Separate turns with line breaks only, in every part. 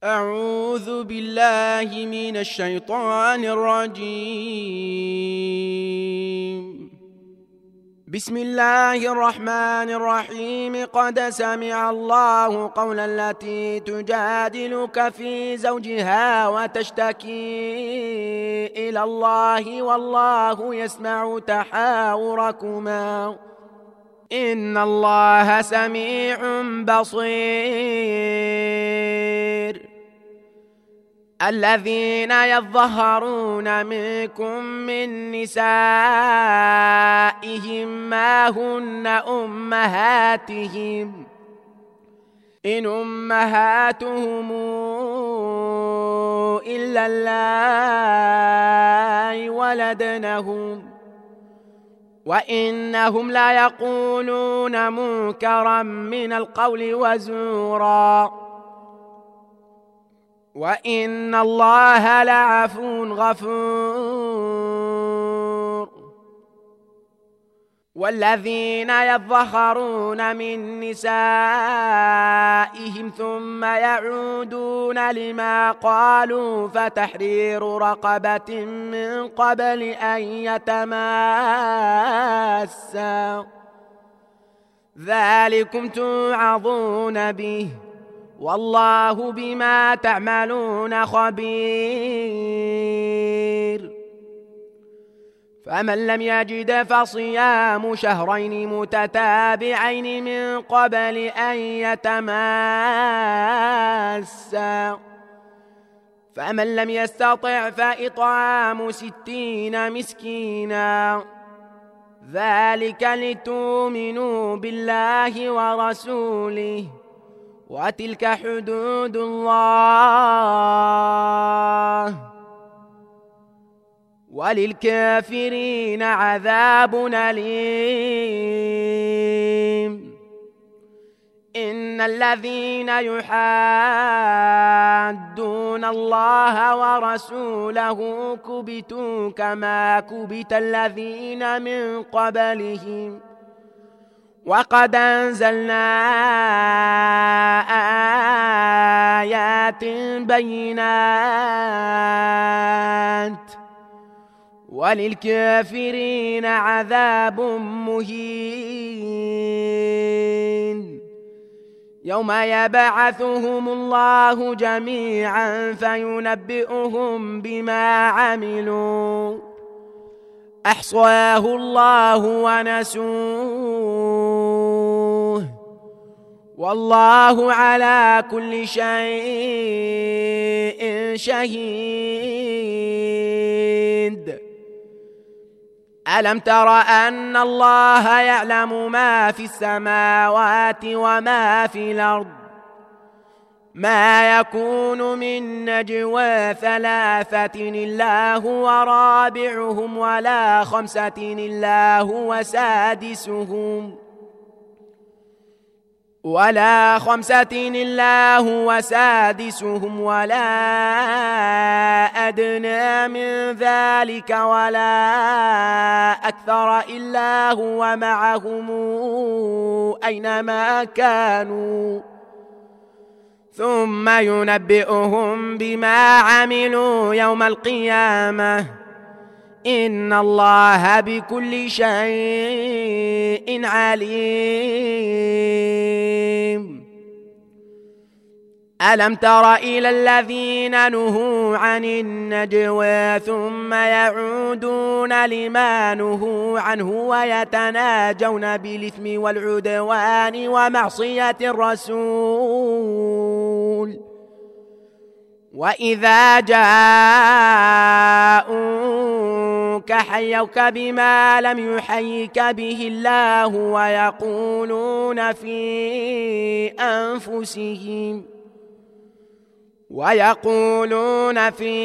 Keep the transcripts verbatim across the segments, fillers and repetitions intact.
أعوذ بالله من الشيطان الرجيم. بسم الله الرحمن الرحيم. قد سمع الله قول التي تجادلك في زوجها وتشتكي إلى الله والله يسمع تحاوركما إن الله سميع بصير. الذين يظهرون منكم من نسائهم ما هن أمهاتهم إن أمهاتهم إلا اللائي ولدنهم وإنهم لا يقولون منكرا من القول وزورا وإن الله لعفو غفور. والذين يظهرون من نسائهم ثم يعودون لما قالوا فتحرير رقبة من قبل أن يتماسا ذلكم توعظون به والله بما تعملون خبير. فمن لم يجد فصيام شهرين متتابعين من قبل أن يتماسا فمن لم يستطع فإطعام ستين مسكينا ذلك لتؤمنوا بالله ورسوله وتلك حدود الله وللكافرين عذاب أليم. إن الذين يحادون الله ورسوله كبتوا كما كبت الذين من قبلهم وقد أنزلنا آيات بينات وللكافرين عذاب مهين. يوم يبعثهم الله جميعا فينبئهم بما عملوا أحصاه الله ونسوه والله على كل شيء شهيد. ألم تر أن الله يعلم ما في السماوات وما في الأرض ما يكون من نجوى ثلاثة إلا هو رابعهم ولا خمسة إلا هو سادسهم ولا خمسة إلا هو سادسهم ولا أدنى من ذلك ولا أكثر إلا هو معهم أينما كانوا ثم ينبئهم بما عملوا يوم القيامة إن الله بكل شيء عليم. ألم تر إلى الذين نهوا عن النجوى ثم يعودون لما نهوا عنه ويتناجون بالإثم والعدوان ومعصية الرسول وإذا جاءوك حيوك بما لم يحيك به الله ويقولون في أنفسهم ويقولون في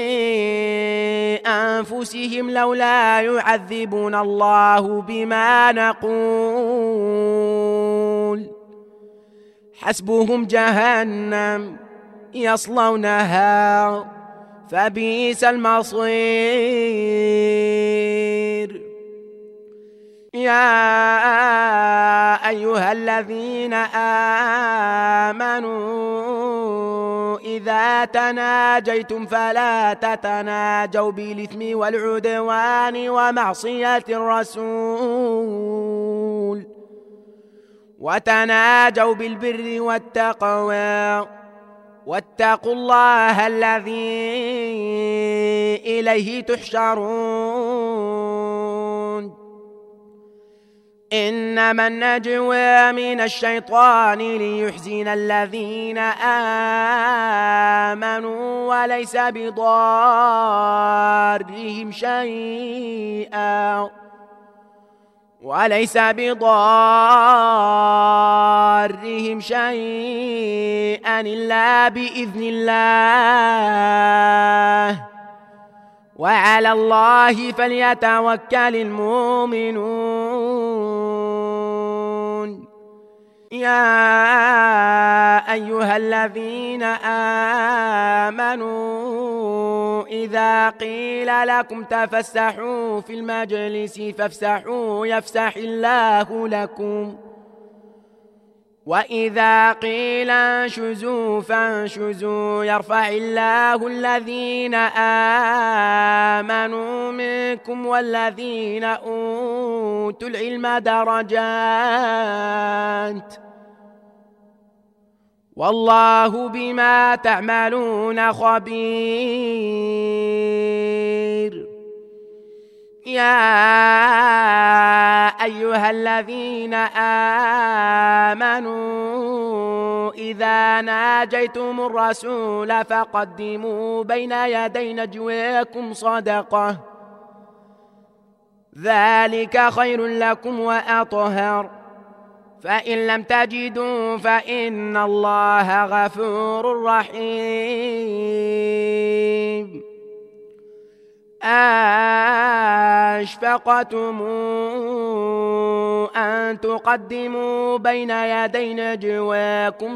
أنفسهم لولا يعذبنا الله بما نقول حسبهم جهنم يصلونها فبئس المصير. يا أيها الذين آمنوا إذا تناجيتم فلا تتناجوا بالإثم والعدوان ومعصية الرسول، وتناجوا بالبر والتقوى، واتقوا الله الذي إليه تحشرون. إنما النجوى من الشيطان ليحزن الذين آمنوا وليس بضارهم شيئا وليس بضارهم شيئا إلا بإذن الله، وعلى الله فليتوكل المؤمنون. يا أيها الذين آمنوا إذا قيل لكم تفسحوا في المجلس فافسحوا يفسح الله لكم، وإذا قيل انشزوا فانشزوا يرفع الله الذين آمنوا منكم والذين أوتوا العلم درجات، والله بما تعملون خبير. يا أيها الذين آمنوا إذا ناجيتم الرسول فقدموا بين يدي نجويكم صدقة، ذلك خير لكم وأطهر، فإن لم تجدوا فإن الله غفور رحيم. أشفقتم أن تقدموا بين يدي نجواكم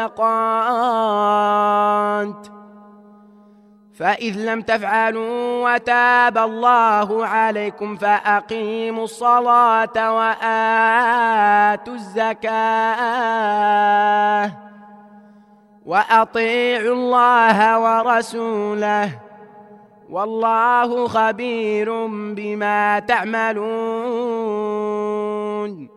صدقات، فإذ لم تفعلوا وتاب الله عليكم فأقيموا الصلاة وآتوا الزكاة وأطيعوا الله ورسوله، والله خبير بما تعملون.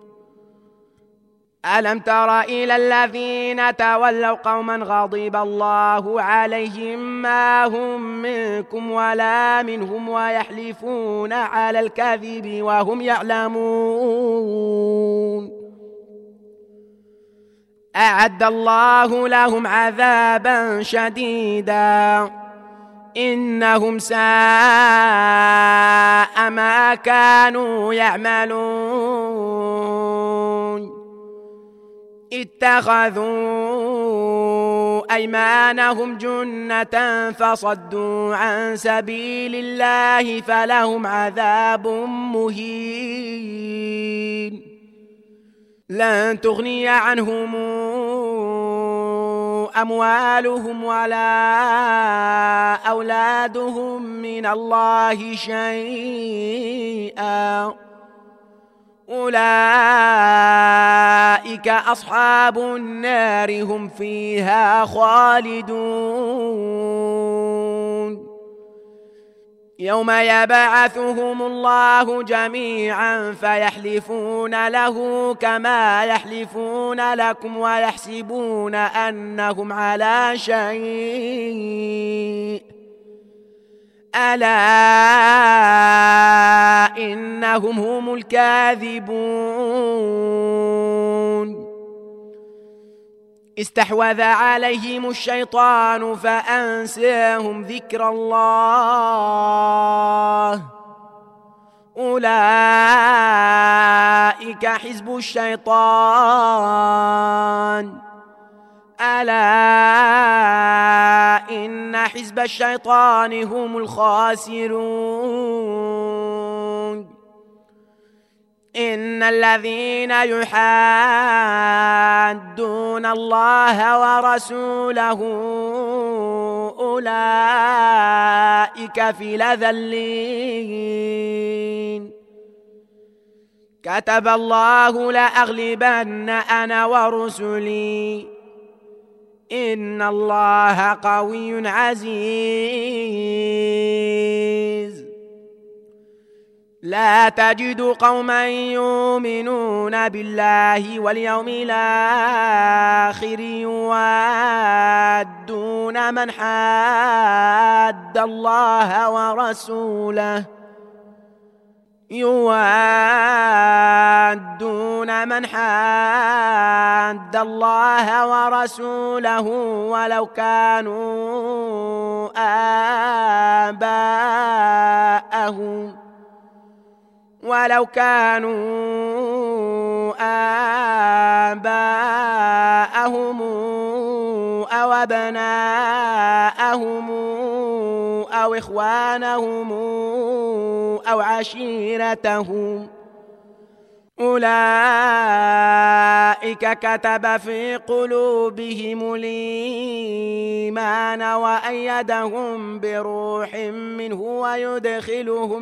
ألم تر إلى الذين تولوا قوما غضب الله عليهم ما هم منكم ولا منهم ويحلفون على الكذب وهم يعلمون، أعد الله لهم عذابا شديدا إنهم ساء ما كانوا يعملون. اتخذوا أيمانهم جنة فصدوا عن سبيل الله فلهم عذاب مهين، لن تغني عنهم أموالهم ولا أولادهم من الله شيئا، أولئك أصحاب النار هم فيها خالدون. يوم يبعثهم الله جميعا فيحلفون له كما يحلفون لكم ويحسبون أنهم على شيء، ألا إنهم هم الكاذبون. استحوذ عليهم الشيطان فأنساهم ذكر الله، أولئك حزب الشيطان، ألا إن حزب الشيطان هم الخاسرون. إن الذين يحادون الله ورسوله أولئك في الأذلين. كتب الله لأغلبن أنا ورسلي إن الله قوي عزيز. لا تجد قوما يؤمنون بالله واليوم الآخر يوادون من حاد الله ورسوله يوادون من حاد الله ورسوله ولو كانوا آباءهم ولو كانوا آباءهم أو أبناءهم أو إخوانهم أو عشيرتهم أولئك كتب في قلوبهم الإيمان وأيدهم بروح منه ويدخلهم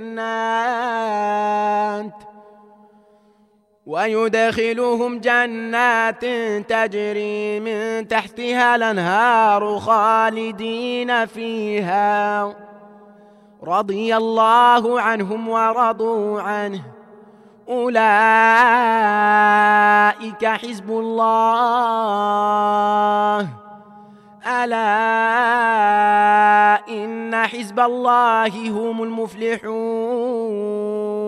جنات ويدخلهم جنات تجري من تحتها الأنهار خالدين فيها رضي الله عنهم ورضوا عنه أولئك حزب الله ألا إن حزب الله هم المفلحون.